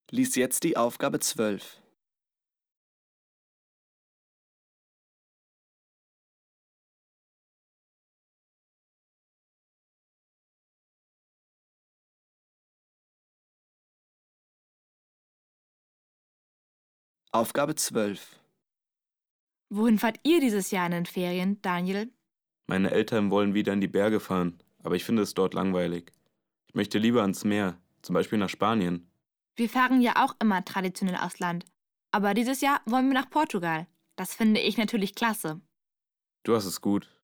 Lies jetzt die Aufgabe 12. Aufgabe 12. Wohin fahrt ihr dieses Jahr in den Ferien, Daniel? Meine Eltern wollen wieder in die Berge fahren, aber ich finde es dort langweilig. Ich möchte lieber ans Meer, zum Beispiel nach Spanien. Wir fahren ja auch immer traditionell aufs Land. Aber dieses Jahr wollen wir nach Portugal. Das finde ich natürlich klasse. Du hast es gut.